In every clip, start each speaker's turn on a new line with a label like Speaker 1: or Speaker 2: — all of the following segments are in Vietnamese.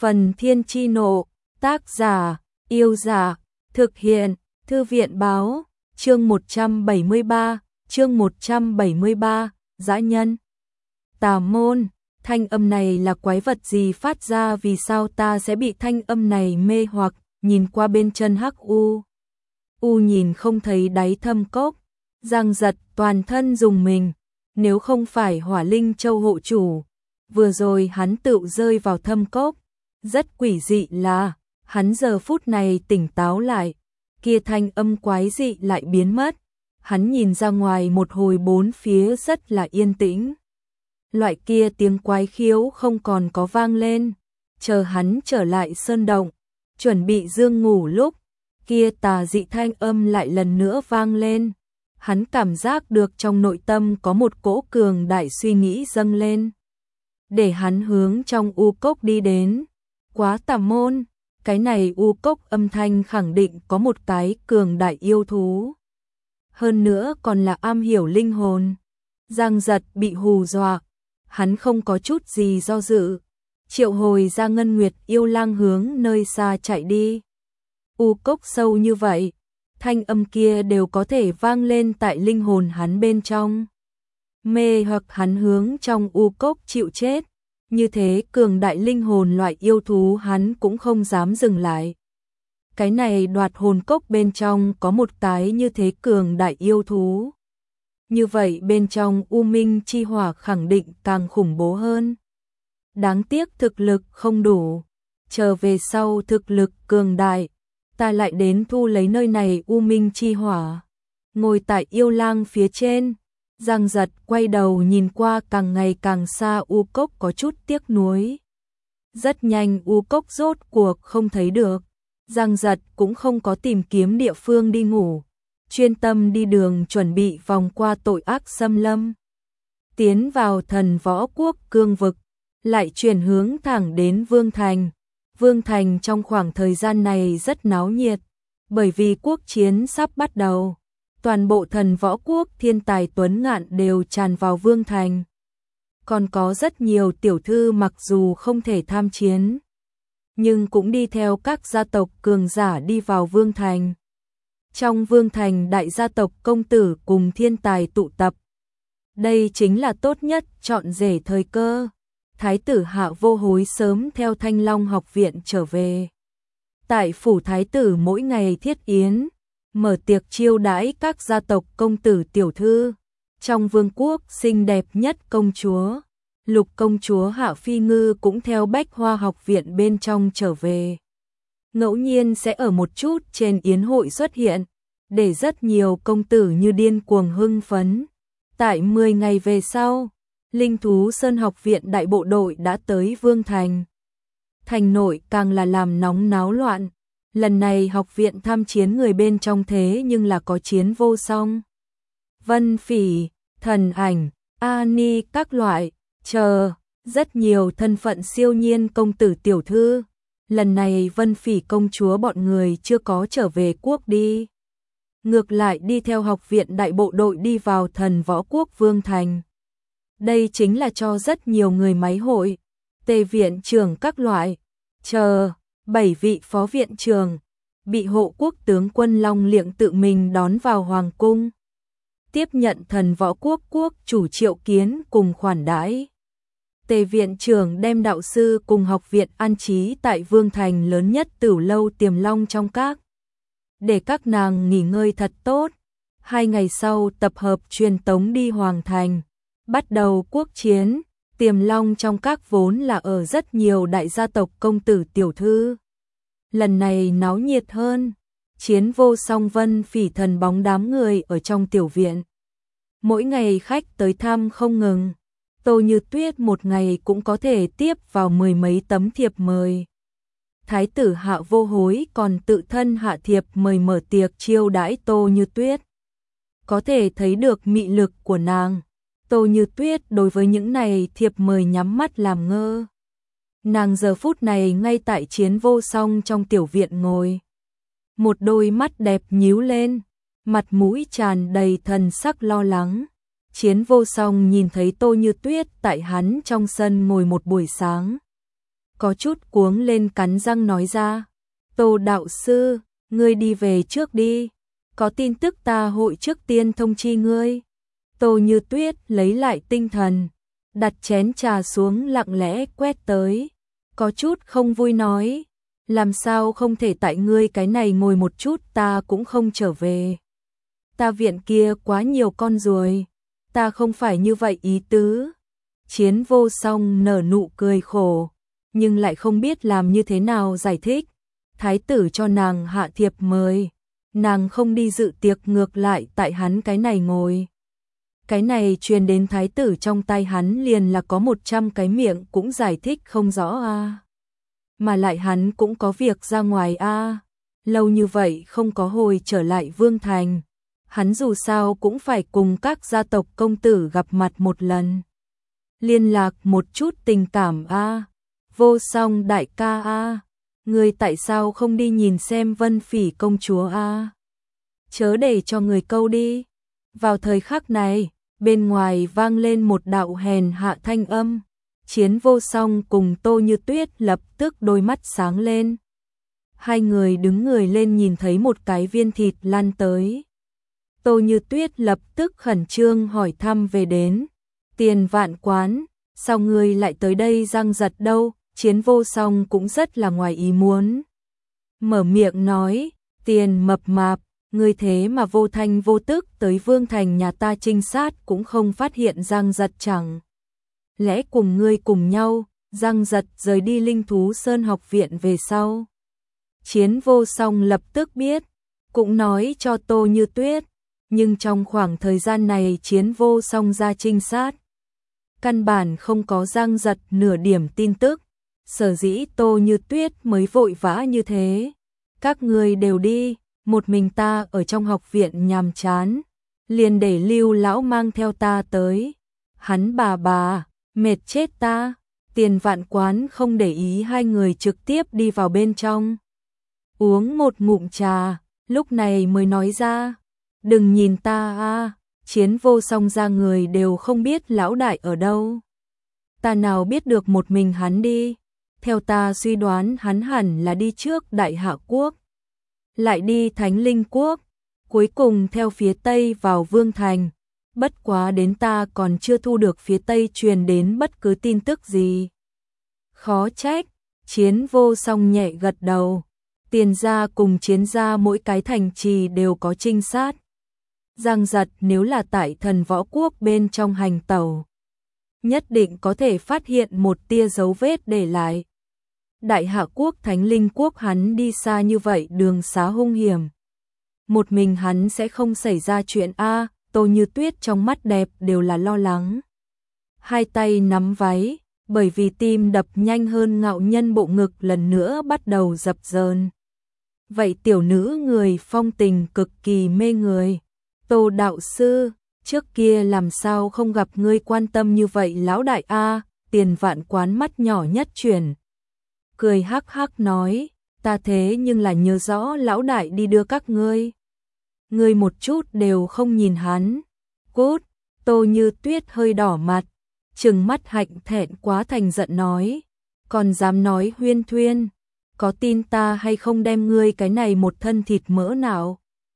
Speaker 1: Phần Thiên Chi Nộ, tác giả, Yêu Giả, thực hiện, Thư viện Báo, chương 173, Dã Nhân. Tà môn, thanh âm này là quái vật gì phát ra, vì sao ta sẽ bị thanh âm này mê hoặc, nhìn qua bên chân Hắc U. Nhìn không thấy đáy thâm cốc, Giang Giật toàn thân rùng mình, nếu không phải Hỏa Linh Châu hộ chủ, vừa rồi hắn tự rơi vào thâm cốc. Rất quỷ dị là, hắn giờ phút này tỉnh táo lại, kia thanh âm quái dị lại biến mất. Hắn nhìn ra ngoài một hồi, bốn phía rất là yên tĩnh. Loại kia tiếng quái khiếu không còn có vang lên. Chờ hắn trở lại sơn động, chuẩn bị dương ngủ lúc, kia tà dị thanh âm lại lần nữa vang lên. Hắn cảm giác được trong nội tâm có một cỗ cường đại suy nghĩ dâng lên, để hắn hướng trong u cốc đi đến. Quá tà môn, cái này u cốc âm thanh khẳng định có một cái cường đại yêu thú. Hơn nữa còn là am hiểu linh hồn. Giang Giật bị hù dọa, hắn không có chút gì do dự, triệu hồi ra Ngân Nguyệt yêu lang hướng nơi xa chạy đi. U cốc sâu như vậy, thanh âm kia đều có thể vang lên tại linh hồn hắn bên trong. Mê hoặc hắn hướng trong u cốc chịu chết. Như thế cường đại linh hồn loại yêu thú hắn cũng không dám dừng lại. Cái này đoạt hồn cốc bên trong có một cái như thế cường đại yêu thú. Như vậy bên trong U Minh chi hỏa khẳng định càng khủng bố hơn. Đáng tiếc thực lực không đủ. Chờ về sau thực lực cường đại, ta lại đến thu lấy nơi này U Minh chi hỏa. Ngồi tại yêu lang phía trên, Giang Giật quay đầu nhìn qua càng ngày càng xa u cốc, có chút tiếc nuối. Rất nhanh u cốc rốt cuộc không thấy được. Giang Giật cũng không có tìm kiếm địa phương đi ngủ, chuyên tâm đi đường chuẩn bị vòng qua tội ác xâm lâm, tiến vào Thần Võ Quốc cương vực, lại chuyển hướng thẳng đến Vương Thành. Vương Thành trong khoảng thời gian này rất náo nhiệt, bởi vì quốc chiến sắp bắt đầu. Toàn bộ Thần Võ Quốc thiên tài tuấn ngạn đều tràn vào Vương Thành. Còn có rất nhiều tiểu thư mặc dù không thể tham chiến, nhưng cũng đi theo các gia tộc cường giả đi vào Vương Thành. Trong Vương Thành đại gia tộc công tử cùng thiên tài tụ tập. Đây chính là tốt nhất chọn rể thời cơ. Thái tử Hạ Vô Hối sớm theo Thanh Long học viện trở về. Tại phủ thái tử mỗi ngày thiết yến, mở tiệc chiêu đãi các gia tộc công tử tiểu thư. Trong vương quốc xinh đẹp nhất công chúa, Lục công chúa Hạ Phi Ngư cũng theo Bách Hoa học viện bên trong trở về. Ngẫu nhiên sẽ ở một chút trên yến hội xuất hiện, để rất nhiều công tử như điên cuồng hưng phấn. Tại 10 ngày về sau, Linh Thú Sơn học viện đại bộ đội đã tới Vương Thành. Thành nội càng là làm nóng náo loạn. Lần này học viện tham chiến người bên trong thế nhưng là có Chiến Vô Song, Vân Phỉ, Thần Ảnh, A Ni các loại, rất nhiều thân phận siêu nhiên công tử tiểu thư. Lần này Vân Phỉ công chúa bọn người chưa có trở về quốc đi, ngược lại đi theo học viện đại bộ đội đi vào Thần Võ Quốc Vương Thành. Đây chính là cho rất nhiều người máy hội, tề viện trưởng các loại, 7 vị phó viện trưởng, bị hộ quốc tướng quân Long Liệng tự mình đón vào hoàng cung, tiếp nhận Thần Võ Quốc quốc chủ triệu kiến cùng khoản đãi. Tề viện trưởng đem đạo sư cùng học viện an trí tại Vương Thành lớn nhất Tửu Lâu Tiềm Long trong các, để các nàng nghỉ ngơi thật tốt. 2 ngày sau tập hợp truyền tống đi Hoàng Thành, bắt đầu quốc chiến. Tiềm Long trong các vốn là ở rất nhiều đại gia tộc công tử tiểu thư. Lần này náo nhiệt hơn, Chiến Vô Song Vân Phỉ thần bóng đám người ở trong tiểu viện. Mỗi ngày khách tới thăm không ngừng, Tô Như Tuyết một ngày cũng có thể tiếp vào 10 mấy tấm thiệp mời. Thái tử Hạ Vô Hối còn tự thân hạ thiệp mời mở tiệc chiêu đãi Tô Như Tuyết. Có thể thấy được mị lực của nàng. Tô Như Tuyết đối với những này thiệp mời nhắm mắt làm ngơ. Nàng giờ phút này ngay tại Chiến Vô Song trong tiểu viện ngồi. Một đôi mắt đẹp nhíu lên, mặt mũi tràn đầy thần sắc lo lắng. Chiến Vô Song nhìn thấy Tô Như Tuyết tại hắn trong sân ngồi một buổi sáng. có chút cuống lên cắn răng nói ra. Tô đạo sư, ngươi đi về trước đi, có tin tức ta hội trước tiên thông chi ngươi. Tô Như Tuyết lấy lại tinh thần, đặt chén trà xuống lặng lẽ quét tới, có chút không vui nói, làm sao không thể tại ngươi cái này ngồi một chút ta cũng không trở về. Ta viện kia quá nhiều con ruồi, ta không phải như vậy ý tứ. Chiến Vô Song nở nụ cười khổ, nhưng lại không biết làm như thế nào giải thích. Thái tử cho nàng hạ thiệp mời, nàng không đi dự tiệc ngược lại tại hắn cái này ngồi. Cái này truyền đến thái tử trong tay hắn liền là có 100 cái miệng cũng giải thích không rõ a. Mà lại hắn cũng có việc ra ngoài a. Lâu như vậy không có hồi trở lại Vương Thành. Hắn dù sao cũng phải cùng các gia tộc công tử gặp mặt một lần. Liên lạc một chút tình cảm a. Vô Song đại ca a. Người tại sao không đi nhìn xem Vân Phỉ công chúa a? Chớ để cho người câu đi. Vào thời khắc này, bên ngoài vang lên một đạo hèn hạ thanh âm. Chiến Vô Song cùng Tô Như Tuyết lập tức đôi mắt sáng lên. Hai người đứng người lên nhìn thấy một cái viên thịt lăn tới. Tô Như Tuyết lập tức khẩn trương hỏi thăm về đến. Tiền Vạn Quán, sao ngươi lại tới đây răng giật đâu? Chiến Vô Song cũng rất là ngoài ý muốn. Mở miệng nói, Tiền mập mạp, ngươi thế mà vô thanh vô tức tới Vương Thành nhà ta trinh sát cũng không phát hiện Giang Giật chẳng. Lẽ cùng ngươi cùng nhau, Giang Giật rời đi Linh Thú Sơn học viện về sau. Chiến Vô Song lập tức biết, cũng nói cho Tô Như Tuyết, nhưng trong khoảng thời gian này Chiến Vô Song ra trinh sát. Căn bản không có Giang Giật nửa điểm tin tức, sở dĩ Tô Như Tuyết mới vội vã như thế. Các ngươi đều đi, một mình ta ở trong học viện nhàm chán, liền để Lưu lão mang theo ta tới. Hắn bà, mệt chết ta. Tiền Vạn Quán không để ý hai người trực tiếp đi vào bên trong. Uống một ngụm trà, lúc này mới nói ra, đừng nhìn ta a. Chiến Vô Song ra người đều không biết lão đại ở đâu. Ta nào biết được một mình hắn đi. Theo ta suy đoán hắn hẳn là đi trước Đại Hạ Quốc, lại đi Thánh Linh Quốc, cuối cùng theo phía Tây vào Vương Thành. Bất quá đến ta còn chưa thu được phía Tây truyền đến bất cứ tin tức gì. Khó trách. Chiến Vô Song nhẹ gật đầu. Tiền gia cùng Chiến gia mỗi cái thành trì đều có trinh sát. Giang Giật nếu là tại Thần Võ Quốc bên trong hành tẩu, nhất định có thể phát hiện một tia dấu vết để lại. Đại Hạ Quốc Thánh Linh Quốc hắn đi xa như vậy đường xá hung hiểm, một mình hắn sẽ không xảy ra chuyện a. Tô Như Tuyết trong mắt đẹp đều là lo lắng. Hai tay nắm váy, bởi vì tim đập nhanh hơn ngạo nhân bộ ngực lần nữa bắt đầu dập dờn. Vậy tiểu nữ người phong tình cực kỳ mê người. Tô đạo sư, trước kia làm sao không gặp ngươi quan tâm như vậy lão đại a. Tiền Vạn Quán mắt nhỏ nhất chuyển, cười hắc hắc nói, ta thế nhưng là nhớ rõ lão đại đi đưa các ngươi. Ngươi một chút đều không nhìn hắn. Cút. Tô Như Tuyết hơi đỏ mặt, trừng mắt hạnh thẹn quá thành giận nói, còn dám nói huyên thuyên, có tin ta hay không đem ngươi cái này một thân thịt mỡ nào.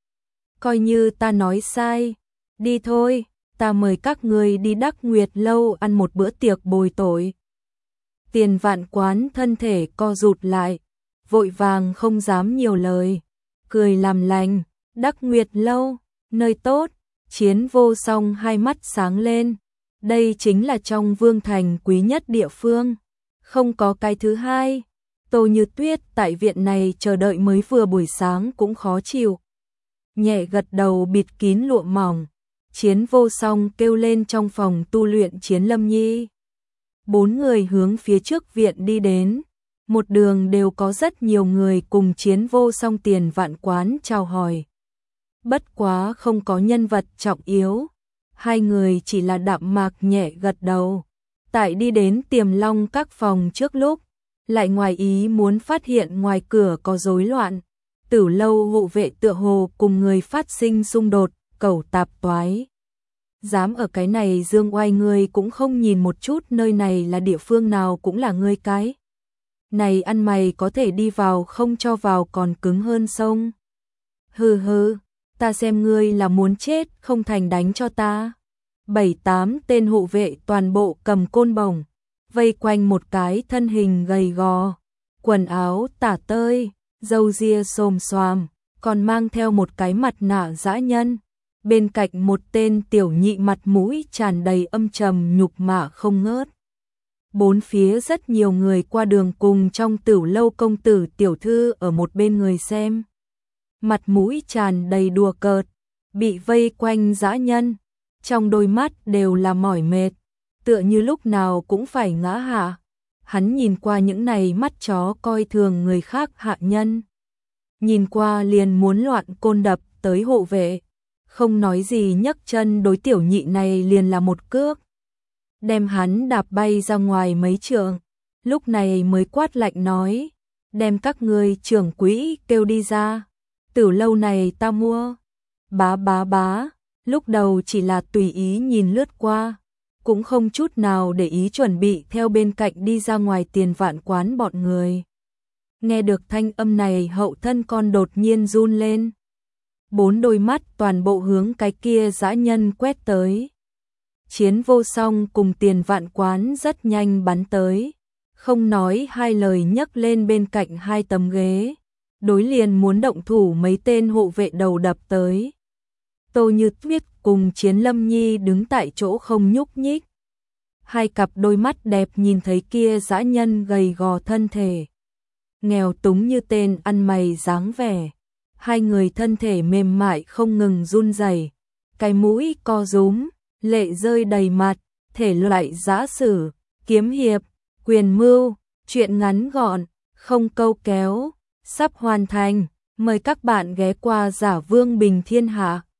Speaker 1: Coi như ta nói sai, đi thôi, ta mời các ngươi đi Đắc Nguyệt lâu ăn một bữa tiệc bồi tội. Tiền Vạn Quán thân thể co rụt lại, vội vàng không dám nhiều lời, cười làm lành. Đắc Nguyệt lâu, nơi tốt. Chiến Vô Song hai mắt sáng lên, đây chính là trong Vương Thành quý nhất địa phương, không có cái thứ hai. Tô Như Tuyết tại viện này chờ đợi mới vừa buổi sáng cũng khó chịu, nhẹ gật đầu bịt kín lụa mỏng. Chiến Vô Song kêu lên trong phòng tu luyện Chiến Lâm Nhi. Bốn người hướng phía trước viện đi đến, một đường đều có rất nhiều người cùng Chiến Vô Song Tiền Vạn Quán chào hỏi. Bất quá không có nhân vật trọng yếu, hai người chỉ là đạm mạc nhẹ gật đầu. Tại đi đến Tiềm Long các phòng trước lúc, lại ngoài ý muốn phát hiện ngoài cửa có rối loạn. Tử lâu hộ vệ tựa hồ cùng người phát sinh xung đột, cẩu tạp toái. Dám ở cái này dương oai ngươi cũng không nhìn một chút nơi này là địa phương nào cũng là ngươi cái. Này ăn mày có thể đi vào không cho vào còn cứng hơn sông. Hừ hừ, ta xem ngươi là muốn chết không thành đánh cho ta. 7-8 tên hộ vệ toàn bộ cầm côn bổng, vây quanh một cái thân hình gầy gò, quần áo tả tơi, râu ria xồm xoàm, còn mang theo một cái mặt nạ dã nhân. Bên cạnh một tên tiểu nhị mặt mũi tràn đầy âm trầm nhục mạ không ngớt. Bốn phía rất nhiều người qua đường cùng trong Tửu lâu công tử tiểu thư ở một bên người xem. Mặt mũi tràn đầy đùa cợt, bị vây quanh dã nhân, trong đôi mắt đều là mỏi mệt, tựa như lúc nào cũng phải ngã hạ. Hắn nhìn qua những này mắt chó coi thường người khác hạ nhân. Nhìn qua liền muốn loạn côn đập tới hộ vệ, không nói gì nhấc chân đối tiểu nhị này liền là một cước, đem hắn đạp bay ra ngoài mấy trượng, lúc này mới quát lạnh nói, đem các ngươi trưởng quỹ kêu đi ra, Tửu lâu này ta mua. Bá bá bá, lúc đầu chỉ là tùy ý nhìn lướt qua, cũng không chút nào để ý chuẩn bị theo bên cạnh đi ra ngoài Tiền Vạn quán bọn người. Nghe được thanh âm này hậu thân con đột nhiên run lên. Bốn đôi mắt toàn bộ hướng cái kia dã nhân quét tới. Chiến Vô Song cùng Tiền Vạn quán rất nhanh bắn tới, không nói hai lời nhấc lên bên cạnh hai tấm ghế, đối liền muốn động thủ mấy tên hộ vệ đầu đập tới. Tô Như Tuyết cùng Chiến Lâm Nhi đứng tại chỗ không nhúc nhích. Hai cặp đôi mắt đẹp nhìn thấy kia dã nhân gầy gò thân thể, nghèo túng như tên ăn mày dáng vẻ. Hai người thân thể mềm mại không ngừng run rẩy, cái mũi co rúm, lệ rơi đầy mặt, thể loại giã sử, kiếm hiệp, quyền mưu, chuyện ngắn gọn, không câu kéo, sắp hoàn thành. Mời các bạn ghé qua Giả Vương Bình Thiên Hạ.